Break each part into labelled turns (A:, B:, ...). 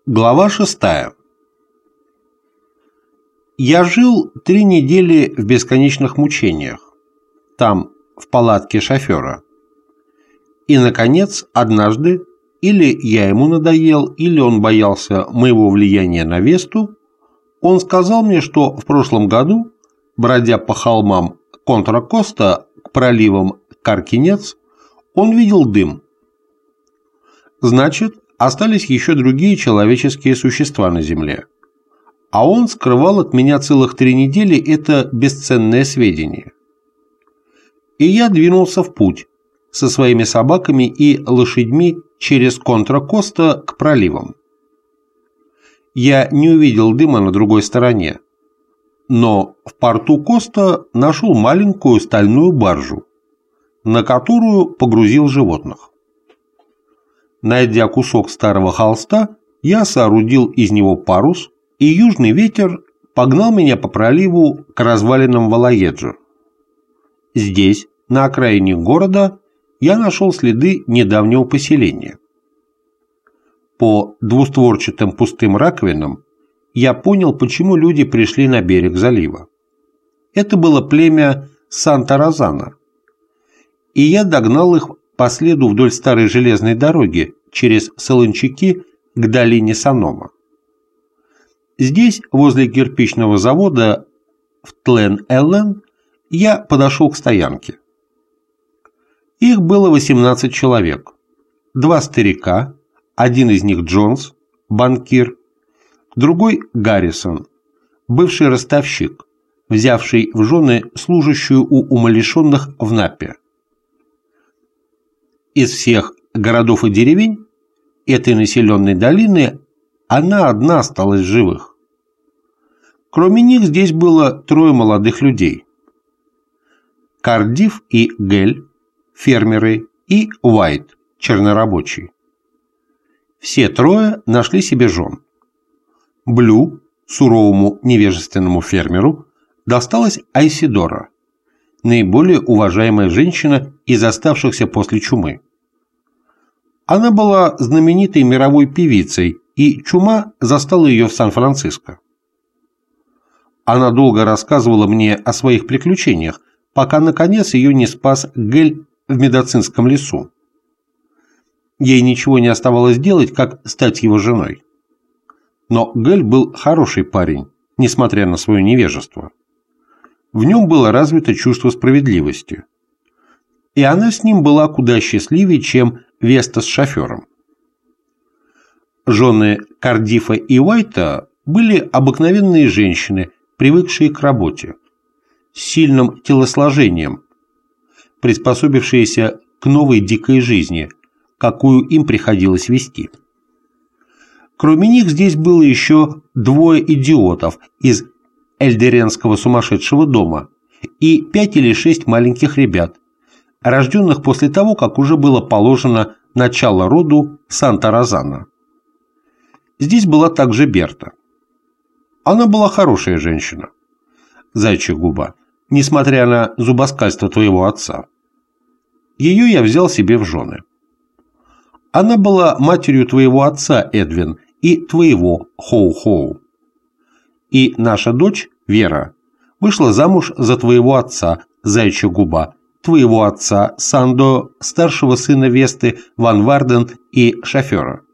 A: Глава 6. Я жил 3 недели в бесконечных мучениях, там, в палатке шофера. И, наконец, однажды, или я ему надоел, или он боялся моего влияния на Весту, он сказал мне, что в прошлом году, бродя по холмам Контра-Коста к проливам Каркинец, он видел дым. Значит, остались еще другие человеческие существа на Земле. А он скрывал от меня целых 3 недели это бесценное сведение. И я двинулся в путь со своими собаками и лошадьми через Контра-Коста к проливам. Я не увидел дыма на другой стороне, но в порту Коста нашел маленькую стальную баржу, на которую погрузил животных. Найдя кусок старого холста, я соорудил из него парус, и южный ветер погнал меня по проливу к развалинам Валаеджо. Здесь, на окраине города, я нашел следы недавнего поселения. По двустворчатым пустым раковинам я понял, почему люди пришли на берег залива. Это было племя Санта-Розана, и я догнал их по следу вдоль старой железной дороги через Солончаки к долине Санома. Здесь, возле кирпичного завода в Тлен-Эллен, я подошел к стоянке. Их было 18 человек. 2 старика, один из них Джонс, банкир, другой Гаррисон, бывший ростовщик, взявший в жены служащую у умалишенных в Напе. Из всех городов и деревень этой населенной долины она одна осталась в живых. Кроме них здесь было 3 молодых людей. Кардифф и Гель, фермеры, и Уайт, чернорабочий. Все 3 нашли себе жен. Блю, суровому невежественному фермеру, досталась Айсидора, наиболее уважаемая женщина из оставшихся после чумы. Она была знаменитой мировой певицей, и чума застала ее в Сан-Франциско. Она долго рассказывала мне о своих приключениях, пока, наконец, ее не спас Гель в медицинском лесу. Ей ничего не оставалось делать, как стать его женой. Но Гель был хороший парень, несмотря на свое невежество. В нем было развито чувство справедливости. И она с ним была куда счастливее, чем Веста с шофером. Жены Кардиффа и Уайта были обыкновенные женщины, привыкшие к работе, с сильным телосложением, приспособившиеся к новой дикой жизни, какую им приходилось вести. Кроме них здесь было еще 2 идиотов из Эльдеренского сумасшедшего дома и 5 или 6 маленьких ребят, рожденных после того, как уже было положено начало роду Санта-Розана. Здесь была также Берта. Она была хорошая женщина, зайчья губа, несмотря на зубоскальство твоего отца. Ее я взял себе в жены. Она была матерью твоего отца, Эдвин, и твоего, Хоу-Хоу. И наша дочь, Вера, вышла замуж за твоего отца, зайчья губа, твоего отца, Сандо, старшего сына Весты, Ван Варден и шофера.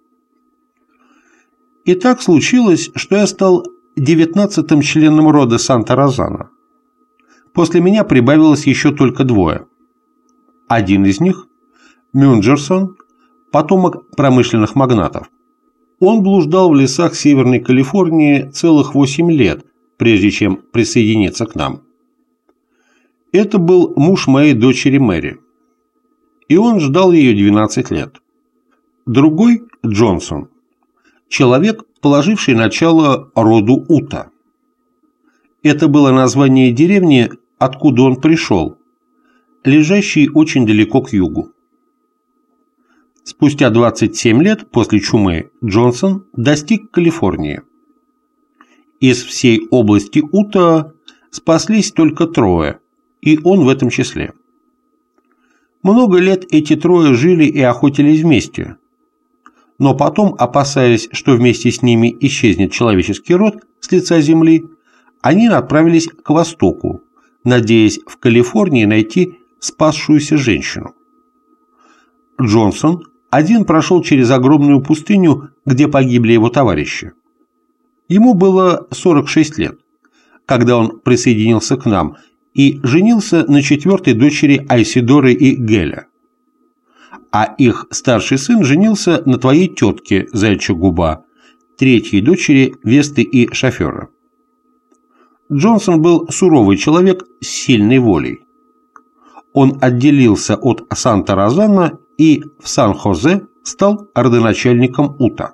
A: И так случилось, что я стал 19-м членом рода Санта-Розана. После меня прибавилось еще только 2. Один из них, Мюнджерсон, потомок промышленных магнатов. Он блуждал в лесах Северной Калифорнии целых 8 лет, прежде чем присоединиться к нам. Это был муж моей дочери Мэри, и он ждал ее 12 лет. Другой, Джонсон, человек, положивший начало роду Ута. Это было название деревни, откуда он пришел, лежащей очень далеко к югу. Спустя 27 лет после чумы Джонсон достиг Калифорнии. Из всей области Ута спаслись только 3, и он в этом числе. Много лет эти 3 жили и охотились вместе, но потом, опасаясь, что вместе с ними исчезнет человеческий род с лица Земли, они отправились к востоку, надеясь в Калифорнии найти спасшуюся женщину. Джонсон один прошел через огромную пустыню, где погибли его товарищи. Ему было 46 лет, когда он присоединился к нам и женился на четвертой дочери Айсидоры и Геля. А их старший сын женился на твоей тетке Заячья Губа, третьей дочери Весты и Шофера. Джонсон был суровый человек с сильной волей. Он отделился от Санта-Розана и в Сан-Хозе стал родоначальником УТА.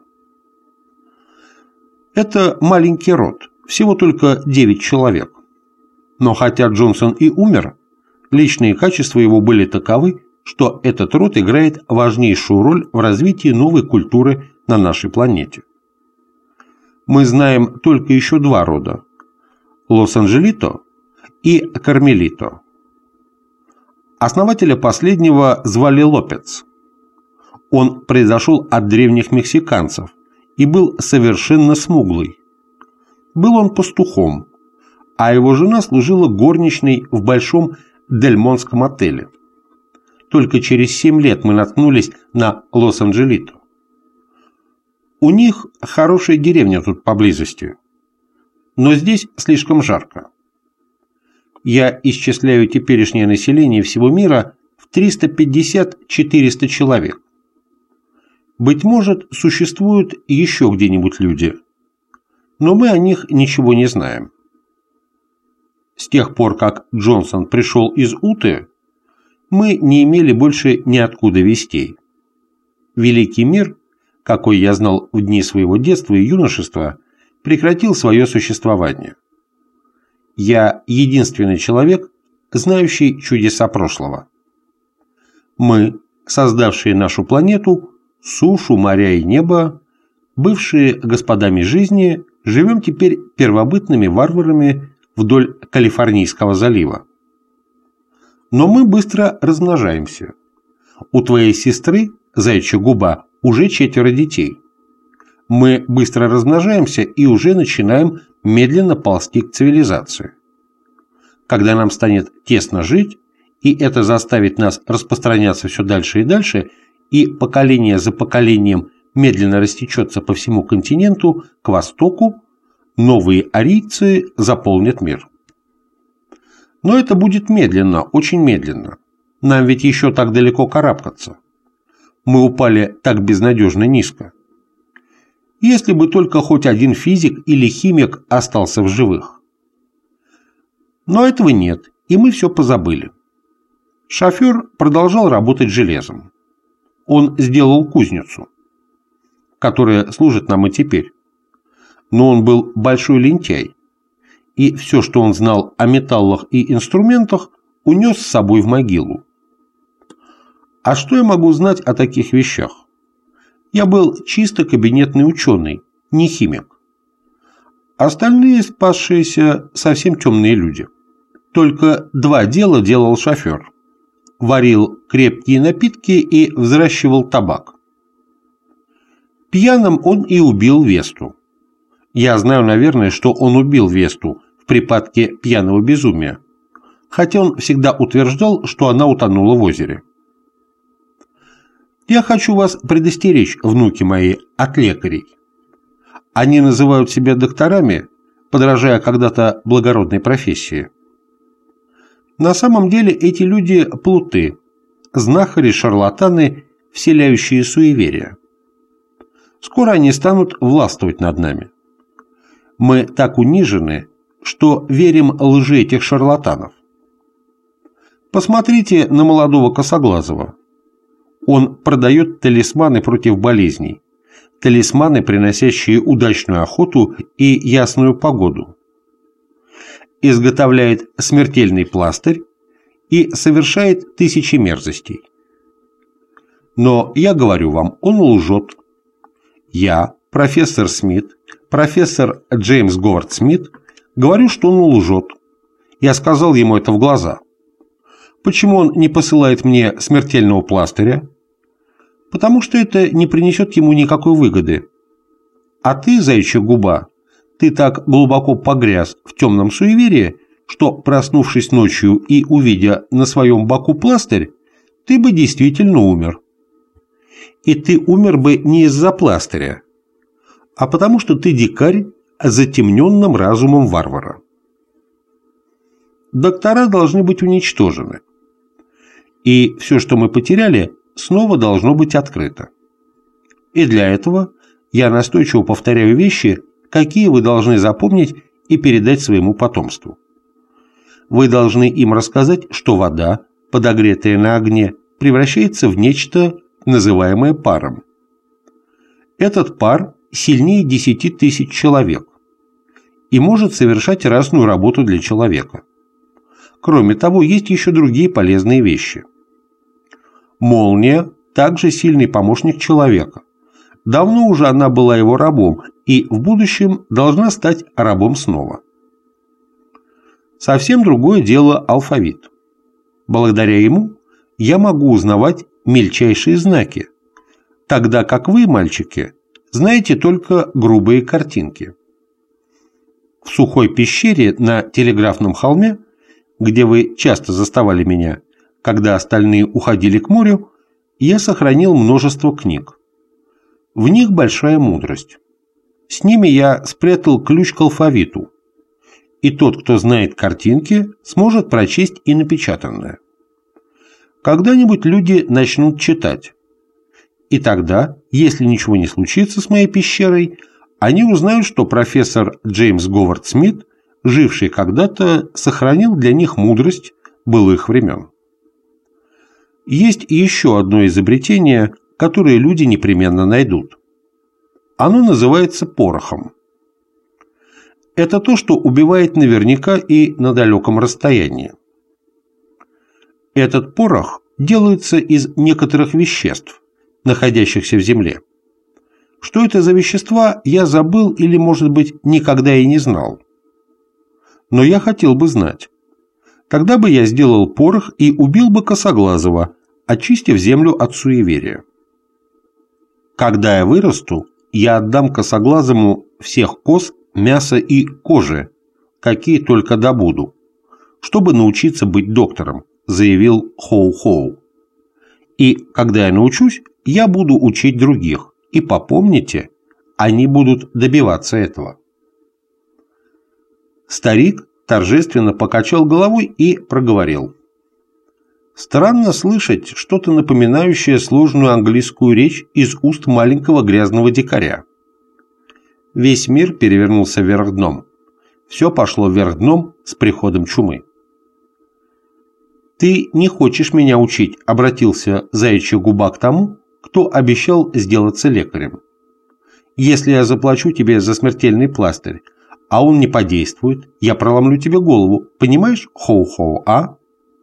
A: Это маленький род, всего только 9 человек. Но хотя Джонсон и умер, личные качества его были таковы, что этот род играет важнейшую роль в развитии новой культуры на нашей планете. Мы знаем только еще 2 рода – Лос-Анджелито и Кармелито. Основателя последнего звали Лопец. Он произошел от древних мексиканцев и был совершенно смуглый. Был он пастухом, а его жена служила горничной в большом Дельмонском отеле. Только через 7 лет мы наткнулись на Лос-Анджелито. У них хорошая деревня тут поблизости, но здесь слишком жарко. Я исчисляю теперешнее население всего мира в 350-400 человек. Быть может, существуют еще где-нибудь люди, но мы о них ничего не знаем. С тех пор, как Джонсон пришел из Уты, мы не имели больше ниоткуда вестей. Великий мир, какой я знал в дни своего детства и юношества, прекратил свое существование. Я единственный человек, знающий чудеса прошлого. Мы, создавшие нашу планету, сушу, моря и небо, бывшие господами жизни, живем теперь первобытными варварами вдоль Калифорнийского залива. Но мы быстро размножаемся. У твоей сестры, Заячья Губа, уже 4 детей. Мы быстро размножаемся и уже начинаем медленно ползти к цивилизации. Когда нам станет тесно жить, и это заставит нас распространяться все дальше и дальше, и поколение за поколением медленно растечется по всему континенту к востоку, новые арийцы заполнят мир. Но это будет медленно, очень медленно. Нам ведь еще так далеко карабкаться. Мы упали так безнадежно низко. Если бы только хоть один физик или химик остался в живых. Но этого нет, и мы все позабыли. Шофер продолжал работать железом. Он сделал кузницу, которая служит нам и теперь. Но он был большой лентяй, и все, что он знал о металлах и инструментах, унес с собой в могилу. А что я могу знать о таких вещах? Я был чисто кабинетный ученый, не химик. Остальные спасшиеся совсем темные люди. Только 2 дела делал шофер. Варил крепкие напитки и взращивал табак. Пьяным он и убил Весту. Я знаю, наверное, что он убил Весту в припадке пьяного безумия, хотя он всегда утверждал, что она утонула в озере. Я хочу вас предостеречь, внуки мои, от лекарей. Они называют себя докторами, подражая когда-то благородной профессии. На самом деле эти люди плуты, знахари, шарлатаны, вселяющие суеверия. Скоро они станут властвовать над нами. Мы так унижены, что верим лжи этих шарлатанов. Посмотрите на молодого Косоглазого. Он продает талисманы против болезней, талисманы, приносящие удачную охоту и ясную погоду. Изготовляет смертельный пластырь и совершает 1000 мерзостей. Но я говорю вам, он лжет. Я, профессор Смит, профессор Джеймс Говард Смит, говорю, что он лжет. Я сказал ему это в глаза. Почему он не посылает мне смертельного пластыря? потому что это не принесет ему никакой выгоды. А ты, заячья губа, ты так глубоко погряз в темном суеверии, что, проснувшись ночью и увидя на своем боку пластырь, ты бы действительно умер. И ты умер бы не из-за пластыря, а потому что ты дикарь с затемненным разумом варвара. Доктора должны быть уничтожены. И все, что мы потеряли, снова должно быть открыто. И для этого я настойчиво повторяю вещи, какие вы должны запомнить и передать своему потомству. Вы должны им рассказать, что вода, подогретая на огне, превращается в нечто, называемое паром. Этот пар сильнее 10 тысяч человек и может совершать разную работу для человека. Кроме того, есть еще другие полезные вещи. Молния также сильный помощник человека. Давно уже она была его рабом и в будущем должна стать рабом снова. Совсем другое дело алфавит. Благодаря ему я могу узнавать мельчайшие знаки, тогда как вы, мальчики, знаете только грубые картинки. В сухой пещере на телеграфном холме, где вы часто заставали меня, когда остальные уходили к морю, я сохранил множество книг. В них большая мудрость. С ними я спрятал ключ к алфавиту, и тот, кто знает картинки, сможет прочесть и напечатанное. Когда-нибудь люди начнут читать, и тогда, если ничего не случится с моей пещерой, они узнают, что профессор Джеймс Говард Смит, живший когда-то, сохранил для них мудрость былых времен. Есть еще одно изобретение, которое люди непременно найдут. Оно называется порохом. Это то, что убивает наверняка и на далеком расстоянии. Этот порох делается из некоторых веществ, находящихся в земле. Что это за вещества, я забыл или, может быть, никогда и не знал. Но я хотел бы знать. Тогда бы я сделал порох и убил бы Косоглазого, очистив землю от суеверия. Когда я вырасту, я отдам Косоглазому всех коз, мяса и кожи, какие только добуду, чтобы научиться быть доктором, заявил Хоу-Хоу. И когда я научусь, я буду учить других, и попомните, они будут добиваться этого. Старик торжественно покачал головой и проговорил. Странно слышать что-то напоминающее сложную английскую речь из уст маленького грязного дикаря. Весь мир перевернулся вверх дном. Все пошло вверх дном с приходом чумы. «Ты не хочешь меня учить», — обратился заячья губа к тому, кто обещал сделаться лекарем. «Если я заплачу тебе за смертельный пластырь, а он не подействует, я проломлю тебе голову. Понимаешь, Хоу-Хоу, а?»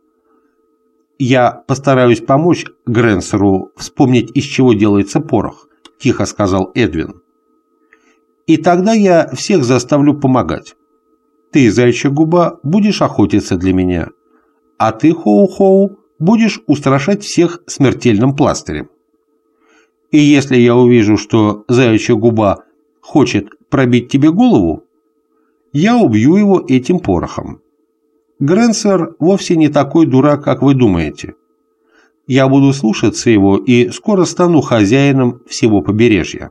A: «Я постараюсь помочь Грэнсеру вспомнить, из чего делается порох», — тихо сказал Эдвин. «И тогда я всех заставлю помогать. Ты, заячья губа, будешь охотиться для меня, а ты, Хоу-Хоу, будешь устрашать всех смертельным пластырем. И если я увижу, что заячья губа хочет пробить тебе голову, я убью его этим порохом. Грэнсер вовсе не такой дурак, как вы думаете. Я буду слушаться его и скоро стану хозяином всего побережья».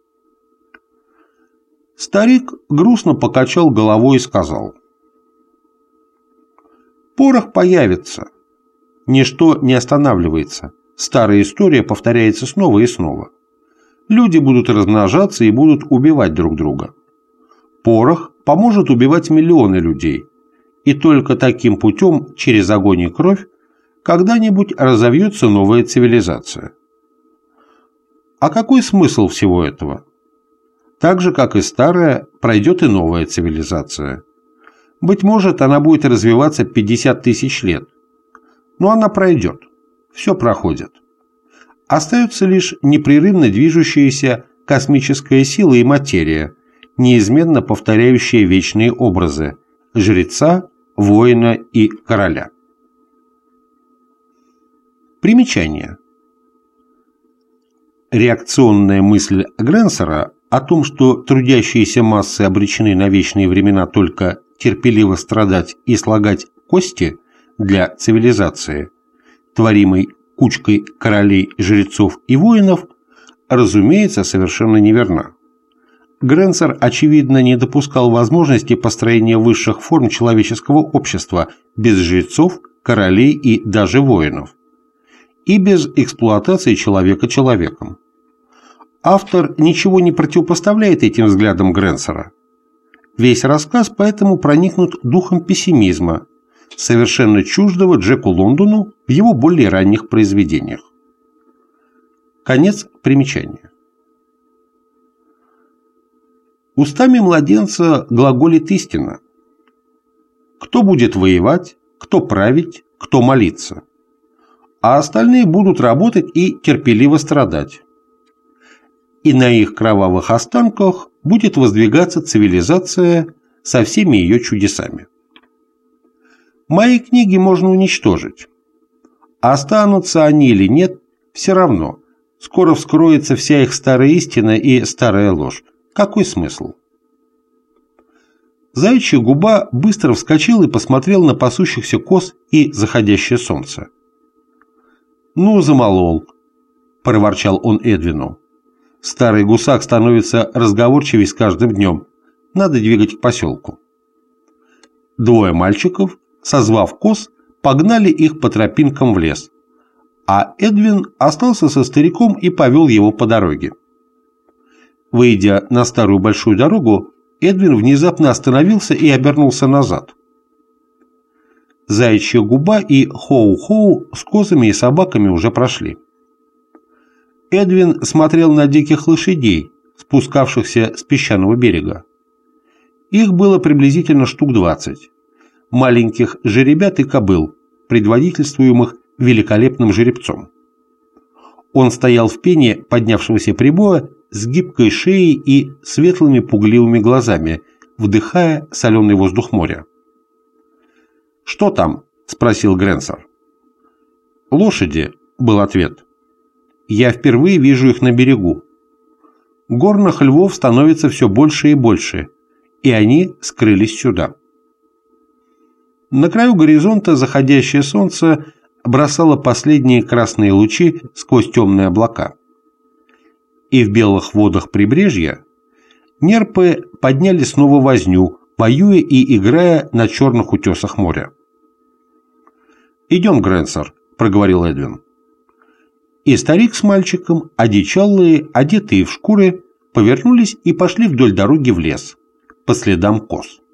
A: Старик грустно покачал головой и сказал: «Порох появится. Ничто не останавливается. Старая история повторяется снова и снова. Люди будут размножаться и будут убивать друг друга. Порох поможет убивать миллионы людей. И только таким путем, через огонь и кровь, когда-нибудь разовьется новая цивилизация. А какой смысл всего этого? Так же, как и старая, пройдет и новая цивилизация. Быть может, она будет развиваться 50 тысяч лет. Но она пройдет. Все проходит. Остается лишь непрерывно движущаяся космическая сила и материя, неизменно повторяющие вечные образы – жреца, воина и короля. Примечание. реакционная мысль Гренсера о том, что трудящиеся массы обречены на вечные времена только терпеливо страдать и слагать кости для цивилизации, творимой кучкой королей, жрецов и воинов, разумеется, совершенно неверна. Гренсер, очевидно, не допускал возможности построения высших форм человеческого общества без жрецов, королей и даже воинов, и без эксплуатации человека человеком. Автор ничего не противопоставляет этим взглядам Гренсера. Весь рассказ поэтому проникнут духом пессимизма, совершенно чуждого Джеку Лондону в его более ранних произведениях. Конец примечания. Устами младенца глаголит истина. Кто будет воевать, кто править, кто молиться. А остальные будут работать и терпеливо страдать. И на их кровавых останках будет воздвигаться цивилизация со всеми ее чудесами. Мои книги можно уничтожить. Останутся они или нет, все равно. Скоро вскроется вся их старая истина и старая ложь. Какой смысл? Заячья губа быстро вскочил и посмотрел на пасущихся коз и заходящее солнце. «Ну, замолол», – проворчал он Эдвину. «Старый гусак становится разговорчивей с каждым днем. Надо двигать к поселку». Двое мальчиков, созвав коз, погнали их по тропинкам в лес, а Эдвин остался со стариком и повел его по дороге. Выйдя на старую большую дорогу, Эдвин внезапно остановился и обернулся назад. Заячья губа и Хоу-Хоу с козами и собаками уже прошли. Эдвин смотрел на диких лошадей, спускавшихся с песчаного берега. Их было приблизительно штук 20. Маленьких жеребят и кобыл, предводительствуемых великолепным жеребцом. Он стоял в пене поднявшегося прибоя с гибкой шеей и светлыми пугливыми глазами, вдыхая соленый воздух моря. «Что там?» – спросил Гренсер. «Лошади», – был ответ. «Я впервые вижу их на берегу. Горных львов становится все больше и больше, и они скрылись сюда». На краю горизонта заходящее солнце бросало последние красные лучи сквозь темные облака. И в белых водах прибрежья нерпы подняли снова возню, воюя и играя на черных утесах моря. «Идем, Гренсер», — проговорил Эдвин. И старик с мальчиком, одичалые, одетые в шкуры, повернулись и пошли вдоль дороги в лес, по следам коз.